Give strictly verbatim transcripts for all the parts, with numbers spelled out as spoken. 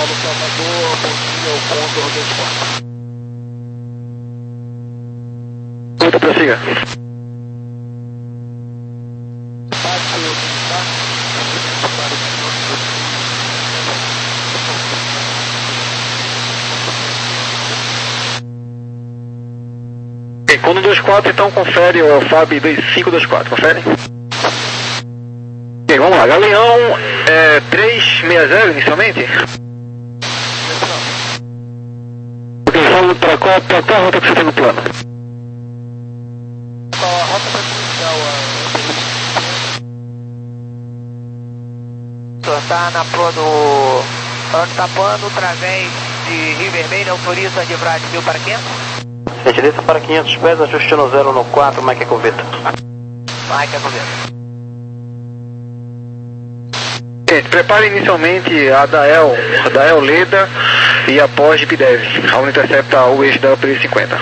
Paulo, Salvador, bom dia, o Condor dois quatro. Tudo, prossiga. Ok, Condor dois quatro, então confere o F A B cinco dois quatro, confere? Ok, vamos lá, Galeão é trezentos e sessenta inicialmente? Ok, fala para qual, para qual rota que você tem no plano? A rota presidencial, a está na proa do Antapano, através de Rio Vermelho, autoriza a livrar de mil para quinhentos? Gente, desça para quinhentos pés, ajuste no zero no quatro, Mike Ecoveta. Mike Ecoveta. Gente, prepare inicialmente a Dael, a Dael Leda e a Pós de Bidev. A Uno intercepta o eixo da P cinquenta.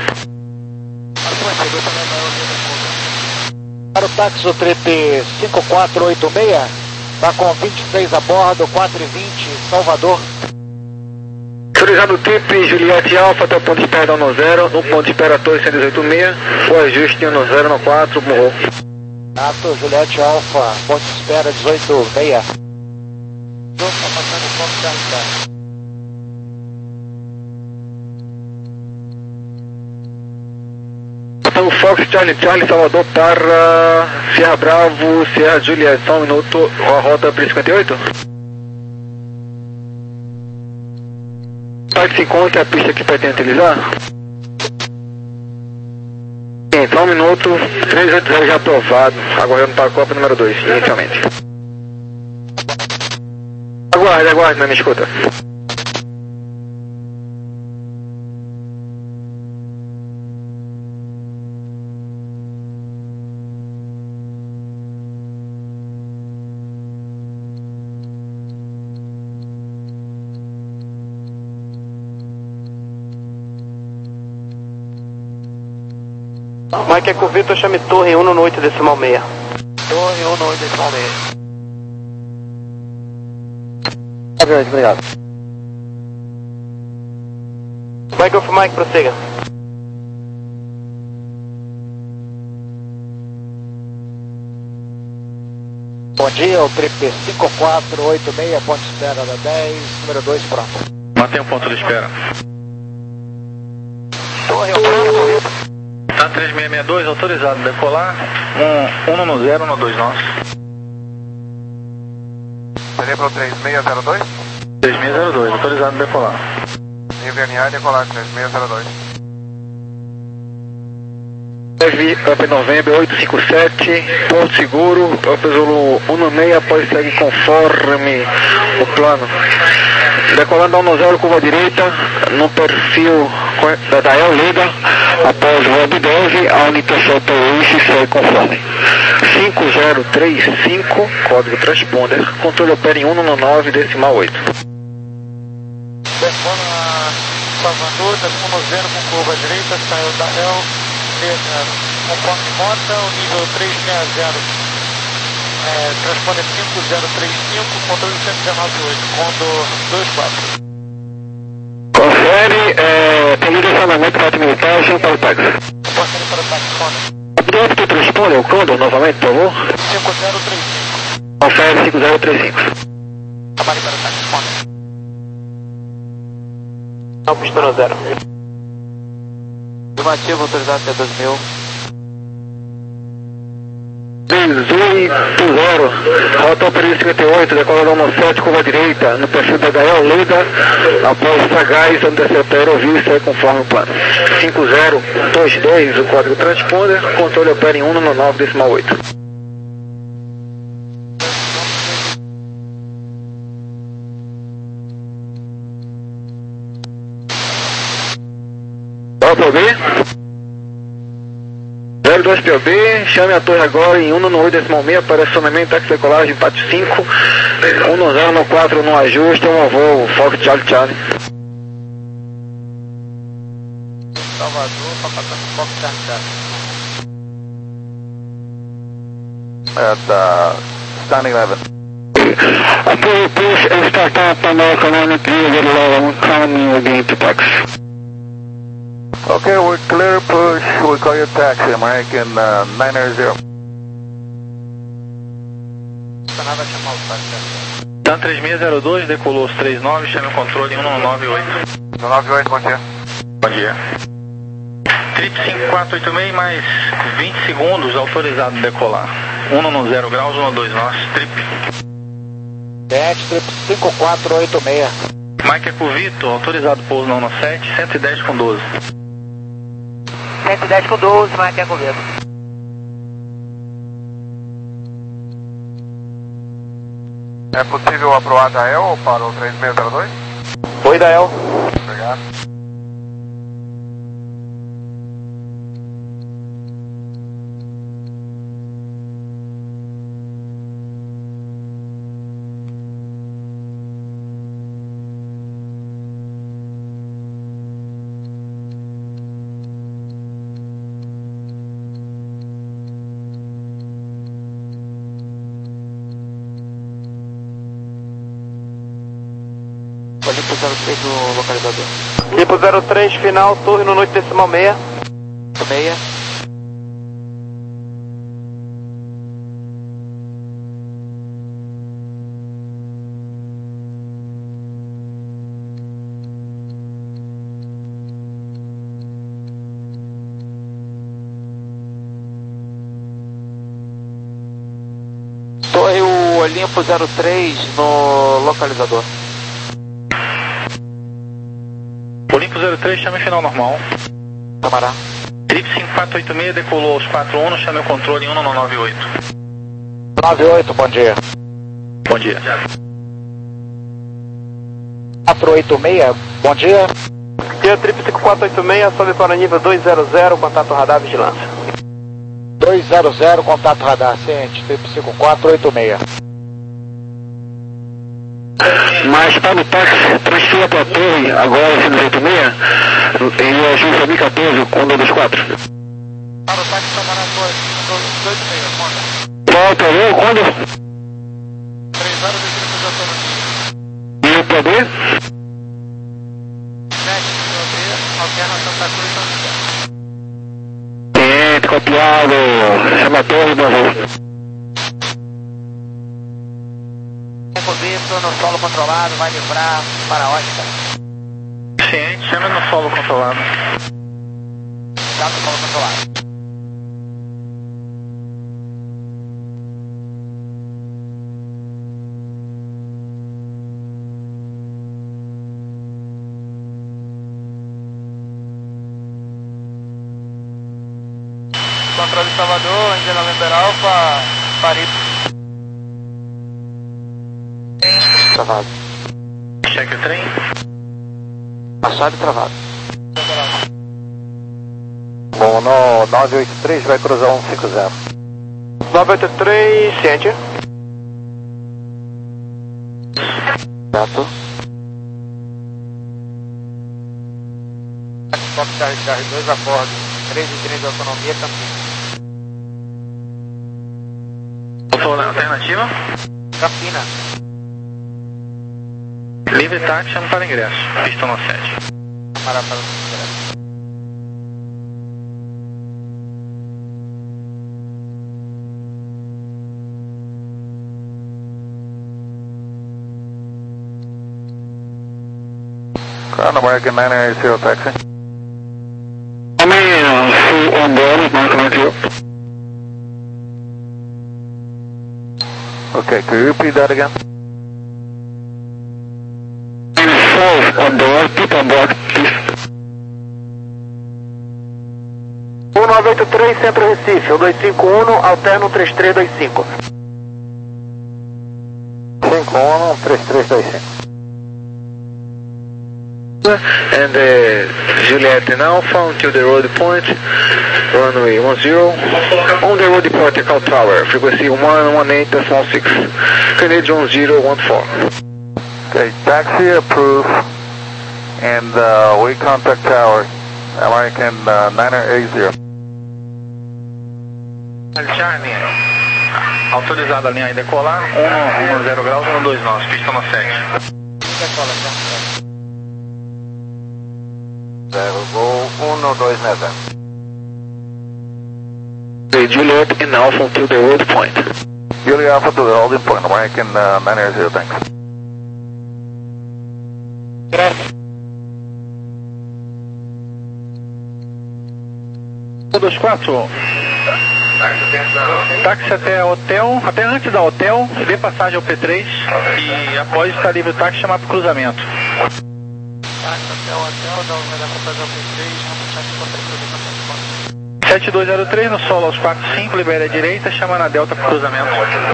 Para o táxi o Trip cinco quatro oito seis, está com vinte e três a bordo, quatro e vinte, Salvador. Autorizado o Trip Juliette Alpha até o ponto de espera da Uno Zero, no ponto de espera Torre cento e oitenta e seis, o ajuste Uno Zero no quatro, morrou. Tato, Juliette Alpha, ponto de espera dezoito seis. Está passando o ponto de arrancar. Então, Fox Charlie Charlie Salvador para Sierra Bravo, Sierra Juliette, só um minuto, a rota P cinquenta e oito. Parque se encontra a pista que pretende utilizar? Sim, só um minuto, trezentos e oitenta já aprovado, aguardando para a Copa número dois, inicialmente. Aguarde, aguarde, não me escuta. Mike Ecoveta, chame Torre um no oito decimal seis. Torre um no oito decimal seis. Obrigado. Mike of Mike, prossiga. Bom dia, o Trip cinco quatro oito seis, ponto de espera da dez, número dois pronto. Mantém o ponto de espera. Torre, eu pronto. Tá três seis seis dois, autorizado, decolar. Um, um no zero, no dois nosso. Seria para o três seis zero dois? três seis zero dois, autorizado, decolar. E V N A decolar três seis zero dois. Up November oito cinco sete, Porto Seguro, Up Zulu um no seis, após segue conforme o plano. Decolando da Uno Zero, curva direita, no perfil da Dael Leda, após o Webdev, a Uno intercepta o eixo e segue conforme. cinco zero três cinco, código transponder, controle opera em um no nove decimal oito. Telefone a Salvador, telefone zero com curva direita, saiu da Dael Leda, conforme rota, o nível trezentos e sessenta, é, transponder cinco zero três cinco, controle cento e dezenove oito, Condor dois quatro. Confere, é, tem direcionamento para a militar, chama para o táxi. Confere para o táxi, Condor. Deve que transponder o Condor novamente, por favor? cinco zero três cinco. Confere cinco zero três cinco. Trabalhe para o táxi, Condor. Não, pista zero. Afirmativo, autorizado até dois mil. dezoito zero, rota Operação cinquenta e oito, decola da Uno sete, curva direita, no perfil da Dael Leda, após Sagaz, intercepta aerovia e segue conforme o plano. cinco zero dois dois, o código transponder, controle opera em um no nove decimal oito. P O B zero dois P O B, chame a torre agora em um no oito decimal seis para acionamento, táxi decolagem, pátio cinco, um no zero no quatro no ajuste, um voo, Fox Charlie Charlie. Salvador, tá passando Fox Charlie Charlie. É da Starling Eleven. Approve push and start up American one three zero eleven, coming again to taxi. Okay, we're clear push, we call you taxi, American uh, nine zero. Dan três seis zero dois, decolou os três nove, chame o controle um nove oito. um nove oito, bom dia. Bom dia. Trip cinco quatro oito seis mais vinte segundos, autorizado decolar. um no zero graus, um no dois nós, trip. Sete, trip cinco quatro oito seis. Mike Ecovito, autorizado pouso no sete, cento e dez com doze. cento e dez com doze, Mike Ecovito. É possível aprovar da E L para o três seis zero dois? Oi, Dael. Obrigado. Olimpo zero três no localizador. Olimpo zero três, final, torre no noite decimal seis. Meia. Torre o Olimpo zero três no localizador. Olimpo zero três, chame final normal. Camará. Trip cinco quatro oito seis, decolou aos quatro um, chame o controle um no nove oito. nove oito, bom dia. Bom dia. quatro oito seis, bom dia. Dia Trip cinco quatro oito seis, sobe para o nível dois zero zero, contato radar vigilância. dois zero zero, contato radar, ciente, Trip cinco quatro oito seis. Mas para o táxi, transfira para a torre, agora cento e oito seis, em agência mil e quatorze, com dois quatro. Para o táxi tomar na torre, dois oito seis, conta. Volta, eu, quando? três horas e trinta de autonomia. E o P B? sete, P B, alterna Santa Cruz e São José. Ciente, copiado, chama a torre, boa vez. Ecovito no solo controlado, vai livrar para a ótica. Ciente, chame no solo controlado. Tá no solo controlado. Controle de Salvador, Índia November Alfa, Paris. Travado. Cheque o trem. Passado e travado. Bom, no nove oito três vai cruzar um cinco zero. nove oito três, ciente. Certo. Fox R dois a bordo, três e três de autonomia, Campinas. Alternativa. Campinas. Livre táxi, chame para ingresso. Pista no sete. Camará para o ingresso. Cara, American nine zero taxi. I mean, uh, full on board, Mark nine zero. Okay, could you repeat that again? Full on board, people on board, please. um nove oito três, Centro Recife, um dois cinco um, alterno três três dois cinco. cinco um três três dois cinco. And uh, Juliet and Alpha until the road point, runway one zero, on the road departure Cal Tower, frequency one one eight decimal six, Canadian one zero one four. Okay, taxi approved, and uh, we contact tower, American uh, nine eight zero. Charlie. Autorizado a linha aí decolar, um no zero graus, um no dois nós, pista no sete. Decola, já. Zero, gol, um no dois nada. Juliet in Alpha to the hold point. Juliet Alpha to the holding point, American uh, nine zero, thanks. Graças. um dois quatro. Táxi até hotel, até antes da hotel, dê passagem ao P três e após estar livre o táxi chamar para o cruzamento. Táxi até o hotel, dá vai dar pra fazer o P três, vamos deixar aqui para o sete dois zero três no solo aos quatro cinco, libere a direita, chama na Delta para o cruzamento.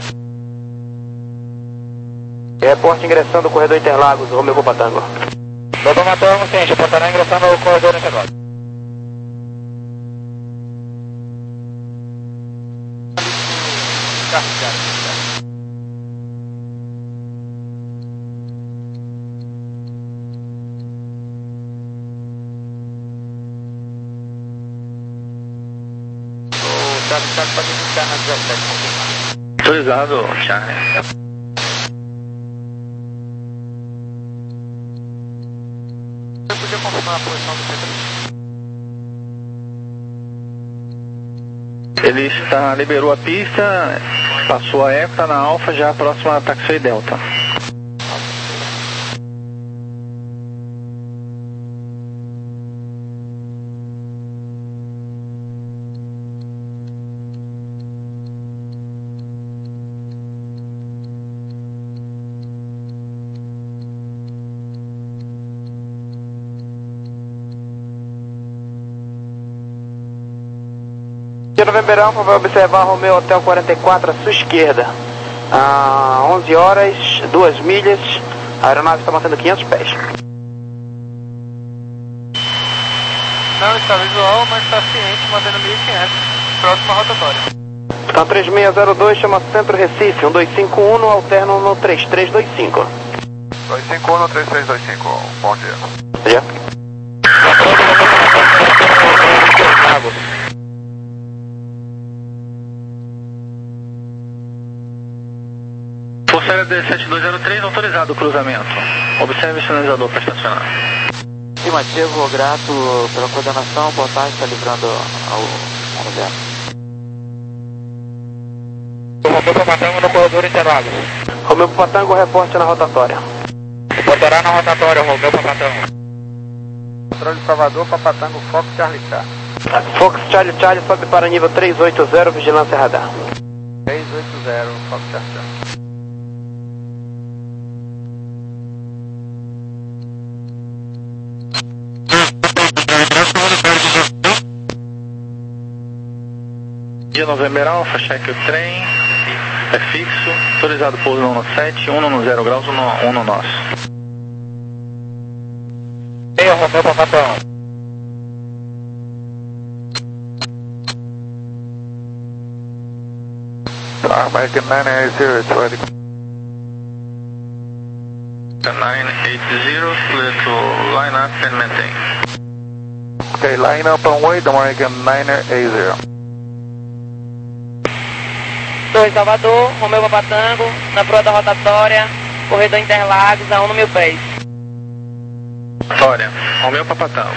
Reporte ingressando o corredor Interlagos, Romeu Papa Tango. Doutor Matheus, sim, reportará ingressando ao corredor Interlagos. O táxi está para ficar na dezessete. Autorizado, Charlie. Você podia confirmar a posição do P três? Ele está, liberou a pista, passou a Eco, está na Alfa, já próxima a Taxi Delta. November Alpha vai observar Romeu Hotel quarenta e quatro à sua esquerda. Ah, onze horas, duas milhas, a aeronave está mantendo quinhentos pés. Não está visual, mas está ciente, mantendo mil e quinhentos, próxima rotatória. Então três seis zero dois, chama Centro Recife, um dois cinco um, no alterno no três três dois cinco. dois cinco um no três três dois cinco, bom dia. Já. Força Aérea D sete dois zero três, autorizado o cruzamento. Observe o sinalizador para estacionar. Estimativo, grato pela coordenação, boa tarde, está livrando ao governo. Romeu Papa Tango no corredor Interlagos. Romeu Papa Tango, reporte na rotatória. Reportará na rotatória, Romeu Papa Tango. Controle Salvador, Papa Tango, Fox, Charlie Char. Fox Charlie Charlie sobe para nível três oito zero, vigilância radar. três oito zero, Fox, Charlie Char. Dia November Alpha, cheque o trem, é fixo, autorizado pouso no sete, um no zero graus, um no, um no nosso. Ei, Romeu Papa Tango. American nine eighty, it's ready. nine eight zero, clear to line up and maintain. Okay, line up and wait, American nine eighty. Torre Salvador, Romeu Papa Tango, na proa da rotatória, corredor Interlagos, a um no mil pés. Vitória, Romeu Papa Tango.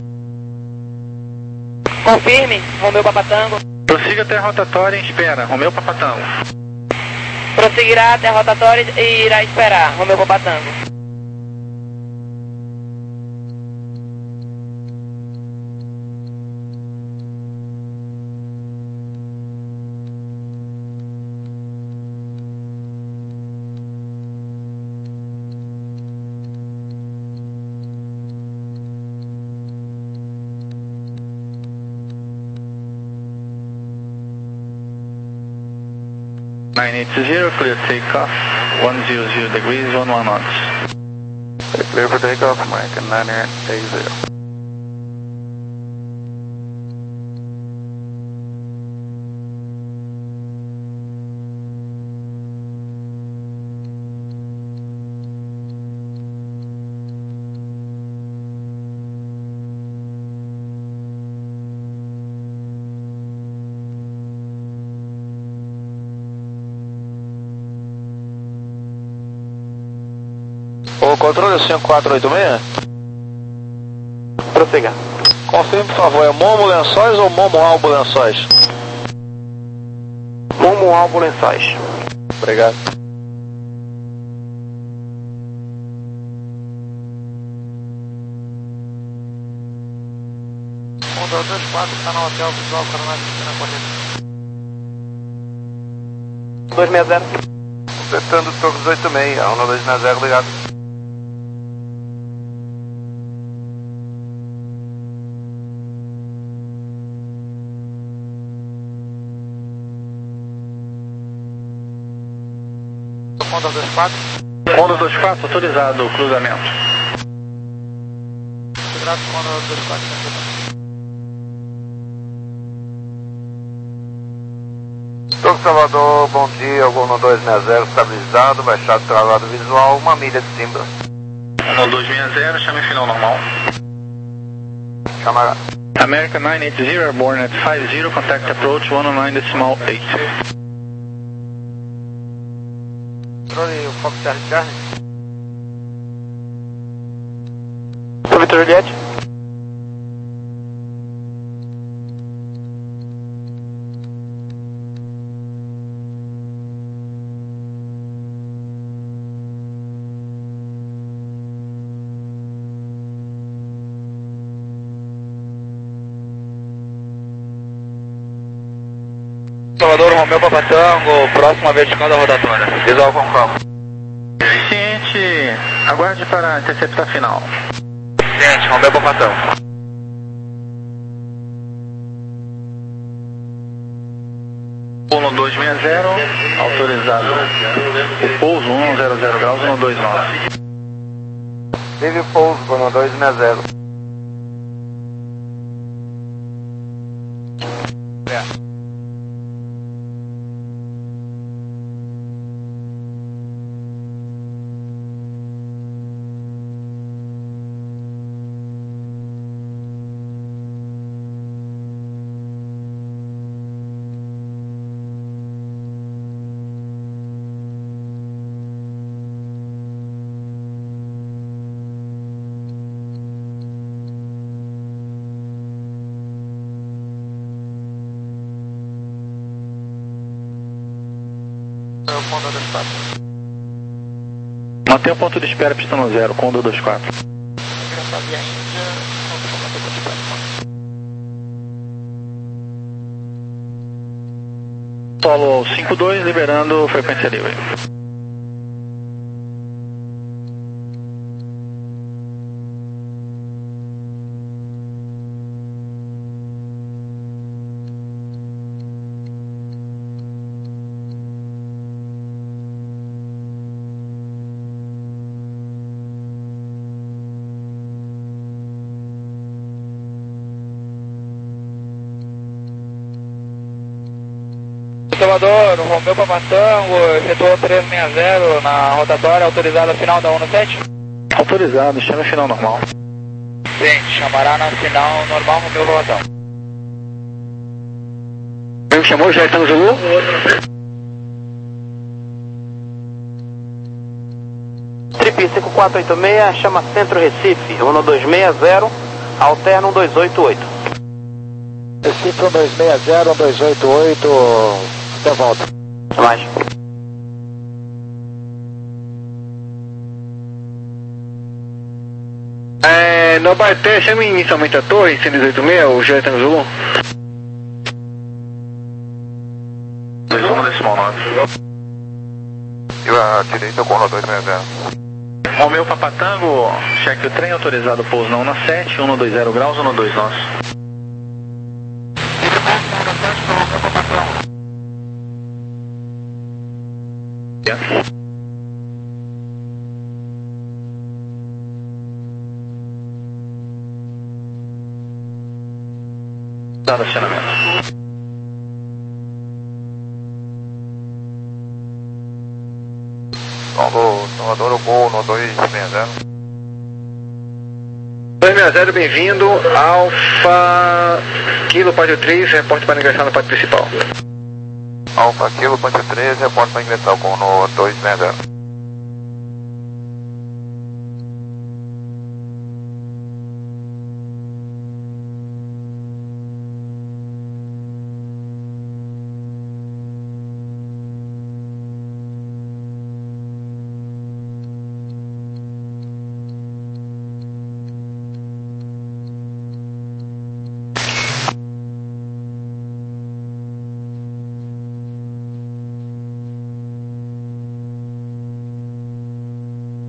Confirme, Romeu Papa Tango. Prossiga até a rotatória e espera, Romeu Papa Tango. Prosseguirá até a rotatória e irá esperar, Romeu Papa Tango. nine eight zero, clear takeoff, one zero zero degrees, one one knots. Clear for takeoff, American nine eighty. controle cinco quatro oito seis. Prossiga. Confirme, por favor, é Momo Lençóis ou Momo Albo Lençóis? Momo Albo Lençóis. Obrigado. Honda dois quatro, está no hotel visual Coronavírus na corrida. dois seis zero. Completando Torres oito seis, a Honda dois seis zero ligado. Honda dois quatro. Honda dois quatro, autorizado o cruzamento. Integrado com Honda dois quatro. Torres Salvador, bom dia, Honda dois seis zero estabilizado, baixado travado visual, uma milha de Simbra. Honda dois seis zero, chame final normal. Chamará. American nine eight zero, airborne at five zero, contact approach one oh nine decimal eight. Controle o Fox Charlie Charlie. Vitor Juliette. Salvador, Romeu Papa Tango, próxima vertical da rotatória. Visual com calma. Ciente, aguarde para interceptar final. Ciente, Romeu Papa Tango. Honda dois seis zero, autorizado o pouso um zero zero graus, um dois nove. Vive pouso, Honda dois seis zero. Honda dois quatro. Mantenha o ponto de espera, pistão zero, Honda dois quatro. Ingressar via Índia, Honda comando dois quatro. Solo cinco dois, liberando frequência livre. Salvador, Romeu Papa Tango, efetuou três seis zero na rotatória, autorizada final da Honda sete? Autorizado, chame final normal. Sim, chamará na final normal Romeu Papa Tango. Me chamou, já estamos no Zulu? Trip cinco quatro oito seis, chama Centro Recife, Honda dois seis zero, alterna um dois oito oito. Recife um dois seis zero, um dois oito oito, até volta. Mais. É, no Baité, chame inicialmente a torre, cento e dezoito seis, o Julieta no Zulu. dois um decimal nove. E a direita com Honda dois seis zero. Romeu Papa Tango, cheque o trem, autorizado pouso na Honda sete, um dois zero graus, um dois nove. Dado acionamento. Salvador, Gol no dois seis zero. dois seis zero, bem-vindo. Alfa Kilo Pátio três, reporte para ingressar no pátio principal. Alfa Kilo, Pátio três, reporte para ingressar com no dois seis zero.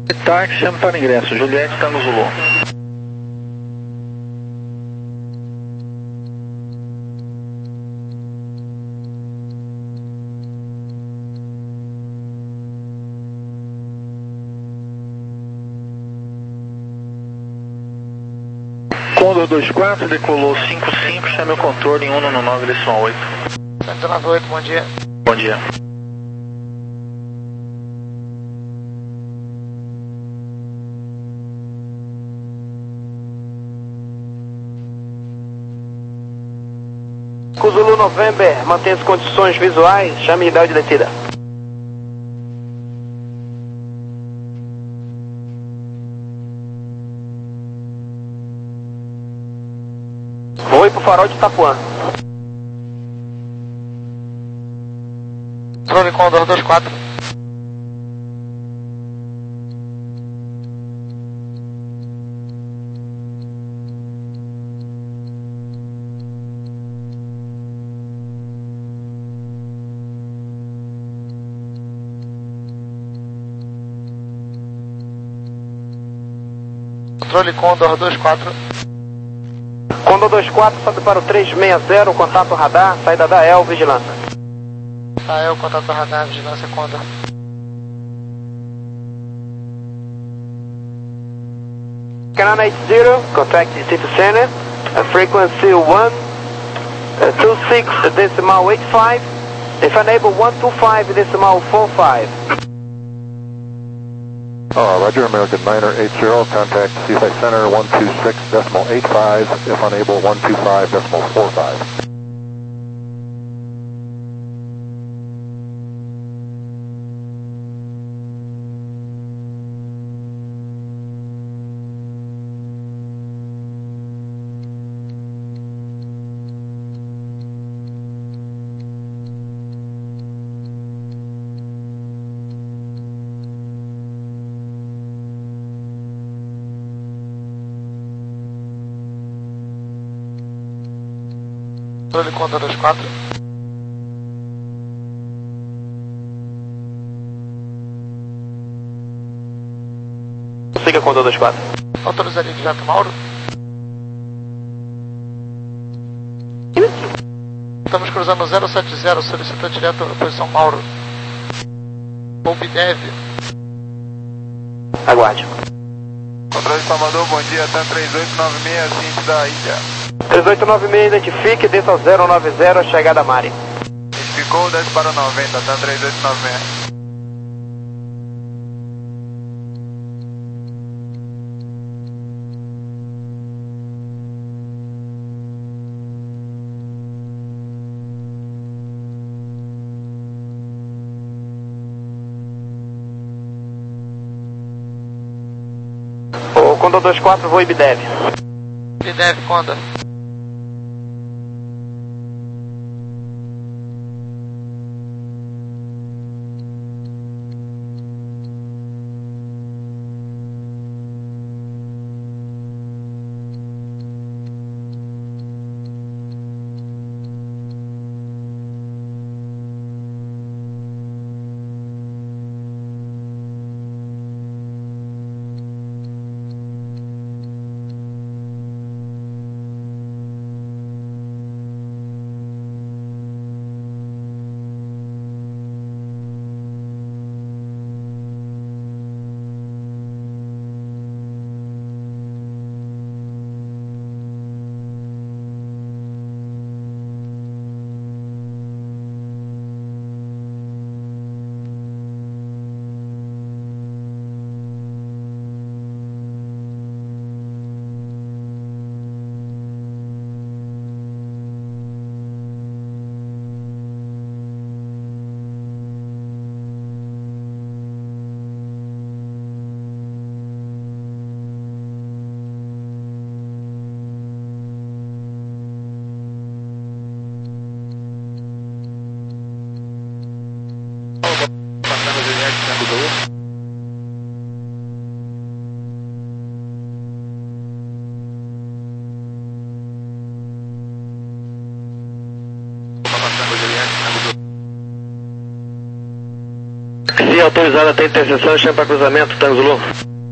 Táxi, chama para o ingresso. Juliette está no Zulu. Condor dois quatro, decolou cinco cinco, chame o controle em um no nove, direção oito. cento e nove oito, bom dia. Bom dia. Zulu November, mantém as condições visuais, chame ideal de descida. Vou pro farol de Itapuã. Controle Condor dois quatro. Controle Condor dois quatro. Condor dois quatro, sobe para o três seis zero, contato radar, saída da E L, vigilância. Tá, eu contato radar, vigilância Condor. Canon eight zero, contact City Center, uh, frequency one two six decimal eight five, if unable one two five decimal four five. Uh, Roger, American Niner eight zero, contact C F I Center one two six decimal eight five, if unable one two five decimal four five. Controle Condor dois quatro. Siga Condor dois quatro. Autorizaria de jato Mauro. Estamos cruzando zero sete zero, solicita direto a posição Mauro. Obdev. Aguarde. Controle de Salvador, bom dia, até três oito nove seis, ciente da ilha. três oito nove seis, identifique, desça ao zero nove zero, chegada Mari. Identificou, desce para o noventa, até três oito nove seis. O Condor dois quatro, voo Ibdev. Obdev, Condor. via autorizada até interseção, chama para cruzamento, Tango Zulu.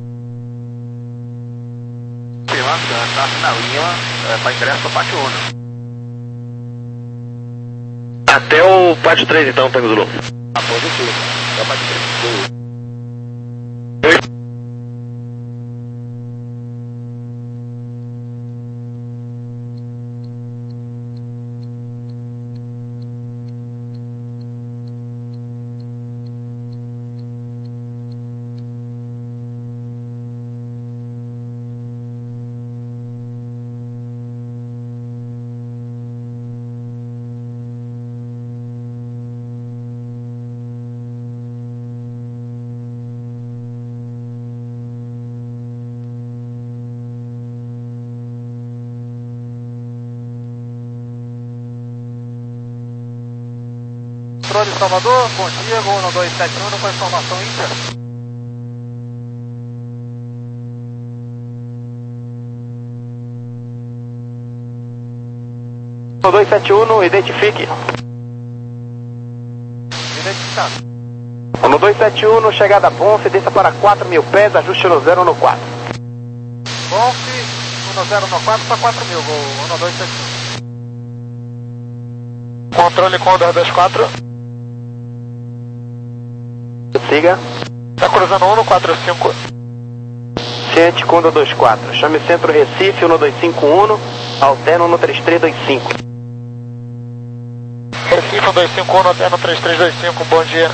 Tá na linha é, para ingresso para pátio um. Até o pátio três então, Tango Zulu. Ah, positivo. É o pátio três. Controle Salvador, bom dia, Gol um dois sete um com a informação Inter. um dois sete um, identifique. Identificado. um dois sete um, chegada a Bonf, desça para quatro mil pés, ajuste no zero no quatro. Bonf, um zero no quatro para quatro mil, Gol um dois sete um. Controle com o dois dois quatro. Siga. Tá cruzando um no quatro cinco. Ciente com um dois quatro. Chame Centro Recife, um dois cinco um, alterno no três três dois cinco. Recife um dois cinco um, alterno três três dois cinco, bom dia.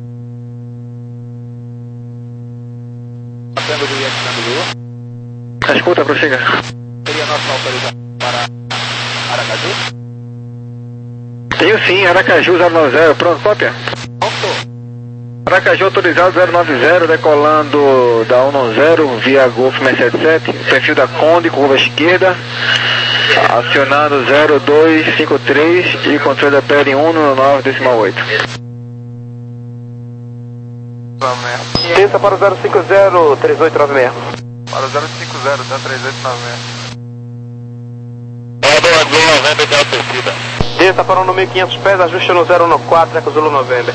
Tango do I X Tango. Escuta, prossiga. Seria nossa autorização para Aracaju? Tenho sim, Aracaju zero nove zero, pronto, cópia. Pronto. Aracaju autorizado zero nove zero, decolando da um zero via Golf seis sete sete, perfil da Conde, curva esquerda, acionando zero dois cinco três e controle da P L um no nove decimal oito. Desça para o zero cinco zero, três oito nove seis. Para o zero cinco zero, tá três oito nove seis. Desça para o no mil e quinhentos pés, ajuste no zero no quatro, Eco Zulu November.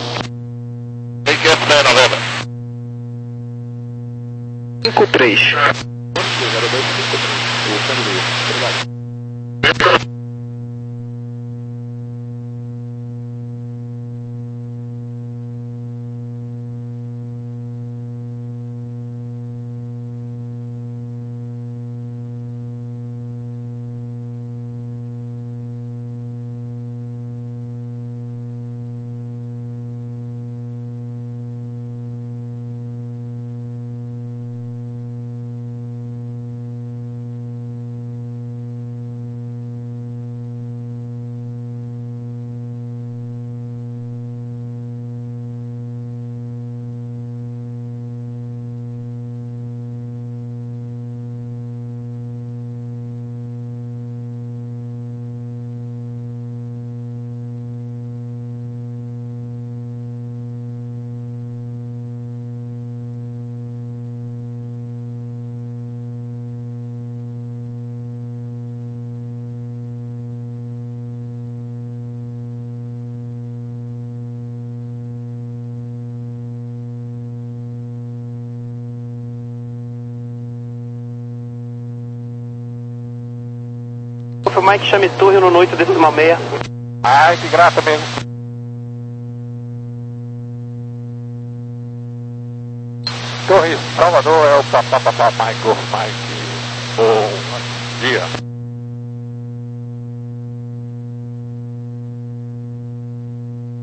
cinco três. Mike chame Torre no oito decimal seis. Ai, que graça mesmo. Torre, Salvador é o papapá, Michael, Mike. Bom dia.